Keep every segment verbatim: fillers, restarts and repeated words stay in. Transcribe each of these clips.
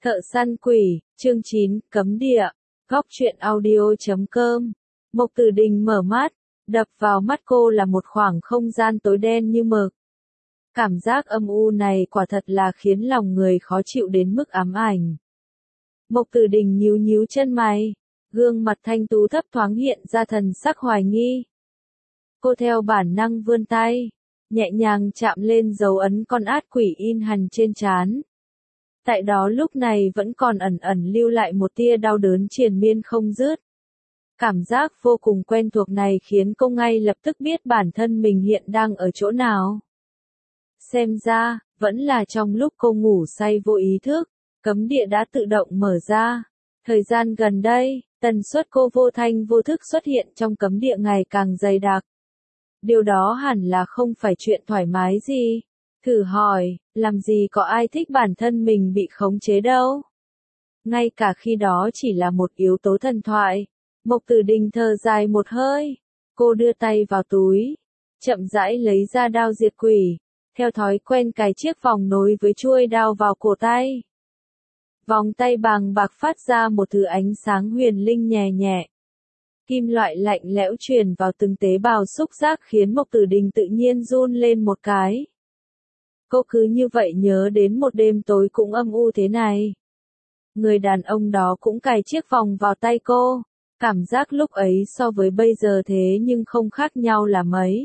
Thợ săn quỷ, chương chín, cấm địa, góc truyện audio chấm com. Mộc Tử Đình mở mắt, đập vào mắt cô là một khoảng không gian tối đen như mực. Cảm giác âm u này quả thật là khiến lòng người khó chịu đến mức ám ảnh. Mộc Tử Đình nhíu nhíu chân mày, gương mặt thanh tú thấp thoáng hiện ra thần sắc hoài nghi. Cô theo bản năng vươn tay, nhẹ nhàng chạm lên dấu ấn con át quỷ in hằn trên trán. Tại đó lúc này vẫn còn ẩn ẩn lưu lại một tia đau đớn triền miên không dứt. Cảm giác vô cùng quen thuộc này khiến cô ngay lập tức biết bản thân mình hiện đang ở chỗ nào. Xem ra, vẫn là trong lúc cô ngủ say vô ý thức, cấm địa đã tự động mở ra. Thời gian gần đây, tần suất cô vô thanh vô thức xuất hiện trong cấm địa ngày càng dày đặc. Điều đó hẳn là không phải chuyện thoải mái gì. Thử hỏi, làm gì có ai thích bản thân mình bị khống chế đâu. Ngay cả khi đó chỉ là một yếu tố thần thoại. Mộc Tử Đình thở dài một hơi. Cô đưa tay vào túi, chậm rãi lấy ra đao diệt quỷ. Theo thói quen cài chiếc vòng nối với chuôi đao vào cổ tay. Vòng tay bàng bạc phát ra một thứ ánh sáng huyền linh nhẹ nhẹ. Kim loại lạnh lẽo truyền vào từng tế bào xúc giác khiến Mộc Tử Đình tự nhiên run lên một cái. Cô cứ như vậy nhớ đến một đêm tối cũng âm u thế này. Người đàn ông đó cũng cài chiếc vòng vào tay cô. Cảm giác lúc ấy so với bây giờ thế nhưng không khác nhau là mấy.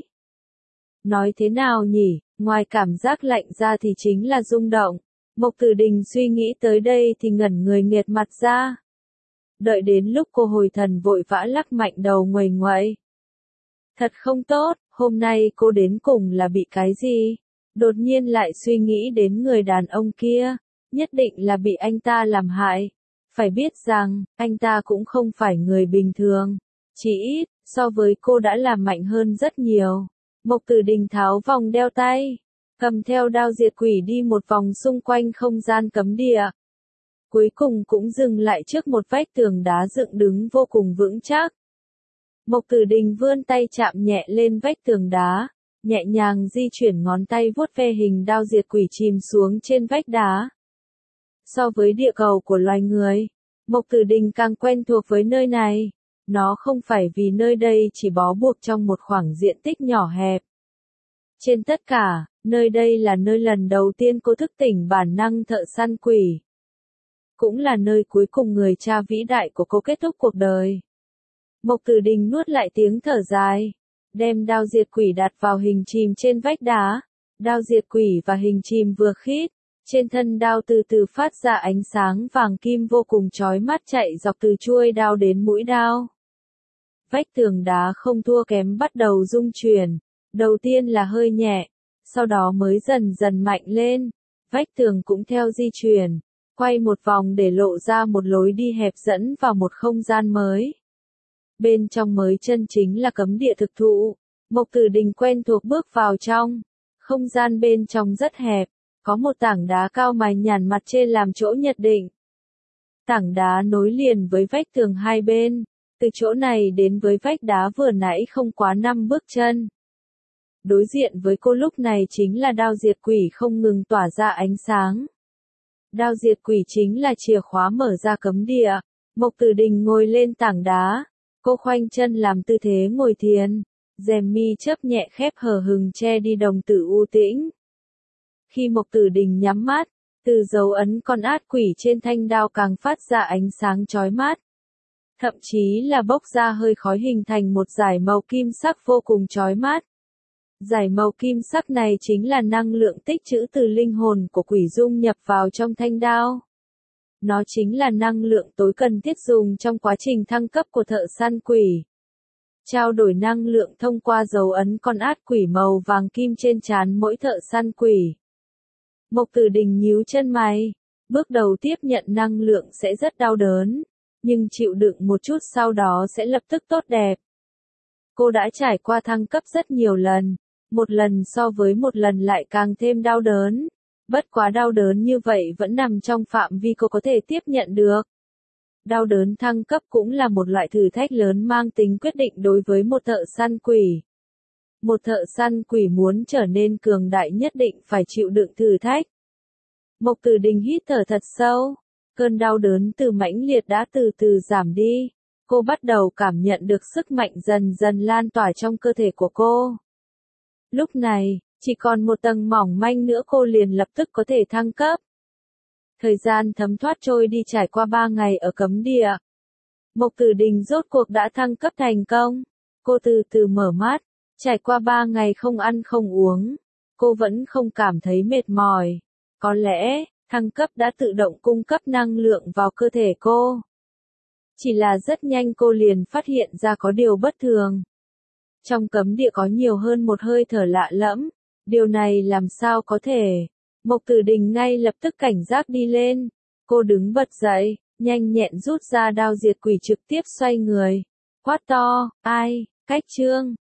Nói thế nào nhỉ, ngoài cảm giác lạnh ra thì chính là rung động. Mộc Tử Đình suy nghĩ tới đây thì ngẩn người nghệt mặt ra. Đợi đến lúc cô hồi thần vội vã lắc mạnh đầu nguầy nguậy. Thật không tốt, hôm nay cô đến cùng là bị cái gì? Đột nhiên lại suy nghĩ đến người đàn ông kia, nhất định là bị anh ta làm hại. Phải biết rằng, anh ta cũng không phải người bình thường. Chỉ ít, so với cô đã làm mạnh hơn rất nhiều. Mộc Tử Đình tháo vòng đeo tay, cầm theo đao diệt quỷ đi một vòng xung quanh không gian cấm địa. Cuối cùng cũng dừng lại trước một vách tường đá dựng đứng vô cùng vững chắc. Mộc Tử Đình vươn tay chạm nhẹ lên vách tường đá, nhẹ nhàng di chuyển ngón tay vuốt ve hình đao diệt quỷ chìm xuống trên vách đá. So với địa cầu của loài người, Mộc Tử Đình càng quen thuộc với nơi này. Nó không phải vì nơi đây chỉ bó buộc trong một khoảng diện tích nhỏ hẹp. Trên tất cả, nơi đây là nơi lần đầu tiên cô thức tỉnh bản năng thợ săn quỷ. Cũng là nơi cuối cùng người cha vĩ đại của cô kết thúc cuộc đời. Mộc Tử Đình nuốt lại tiếng thở dài, đem đao diệt quỷ đặt vào hình chìm trên vách đá. Đao diệt quỷ và hình chìm vừa khít, trên thân đao từ từ phát ra ánh sáng vàng kim vô cùng chói mắt chạy dọc từ chuôi đao đến mũi đao. Vách tường đá không thua kém bắt đầu rung chuyển, đầu tiên là hơi nhẹ, sau đó mới dần dần mạnh lên. Vách tường cũng theo di chuyển, quay một vòng để lộ ra một lối đi hẹp dẫn vào một không gian mới. Bên trong mới chân chính là cấm địa thực thụ. Mộc Tử Đình quen thuộc bước vào trong. Không gian bên trong rất hẹp, có một tảng đá cao mài nhàn mặt trên làm chỗ nhận định. Tảng đá nối liền với vách tường hai bên, từ chỗ này đến với vách đá vừa nãy không quá năm bước chân. Đối diện với cô lúc này chính là đao diệt quỷ không ngừng tỏa ra ánh sáng. Đao diệt quỷ chính là chìa khóa mở ra cấm địa. Mộc Tử Đình ngồi lên tảng đá, cô khoanh chân làm tư thế ngồi thiền, rèm mi chớp nhẹ khép hờ hừng che đi đồng tử u tĩnh. Khi Mộc Tử Đình nhắm mắt, từ dấu ấn con át quỷ trên thanh đao càng phát ra ánh sáng chói mắt. Thậm chí là bốc ra hơi khói hình thành một dải màu kim sắc vô cùng chói mắt. Dải màu kim sắc này chính là năng lượng tích trữ từ linh hồn của quỷ dung nhập vào trong thanh đao. Nó chính là năng lượng tối cần thiết dùng trong quá trình thăng cấp của thợ săn quỷ. Trao đổi năng lượng thông qua dấu ấn con át quỷ màu vàng kim trên trán mỗi thợ săn quỷ. Mộc Tử Đình nhíu chân mày, bước đầu tiếp nhận năng lượng sẽ rất đau đớn, nhưng chịu đựng một chút sau đó sẽ lập tức tốt đẹp. Cô đã trải qua thăng cấp rất nhiều lần, một lần so với một lần lại càng thêm đau đớn. Bất quá đau đớn như vậy vẫn nằm trong phạm vi cô có thể tiếp nhận được. Đau đớn thăng cấp cũng là một loại thử thách lớn mang tính quyết định đối với một thợ săn quỷ. Một thợ săn quỷ muốn trở nên cường đại nhất định phải chịu đựng thử thách. Mộc Tử Đình hít thở thật sâu, Cơn đau đớn từ mãnh liệt đã từ từ giảm đi. Cô bắt đầu cảm nhận được sức mạnh dần dần lan tỏa trong cơ thể của cô. Lúc này, chỉ còn một tầng mỏng manh nữa cô liền lập tức có thể thăng cấp. Thời gian thấm thoát trôi đi trải qua ba ngày ở cấm địa. Mộc Tử Đình rốt cuộc đã thăng cấp thành công. Cô từ từ mở mắt, trải qua ba ngày không ăn không uống. Cô vẫn không cảm thấy mệt mỏi. Có lẽ, thăng cấp đã tự động cung cấp năng lượng vào cơ thể cô. Chỉ là rất nhanh cô liền phát hiện ra có điều bất thường. Trong cấm địa có nhiều hơn một hơi thở lạ lẫm. Điều này làm sao có thể? Mộc Tử Đình ngay lập tức cảnh giác đi lên. Cô đứng bật dậy, nhanh nhẹn rút ra đao diệt quỷ trực tiếp xoay người. Quát to, ai, Cách Trương,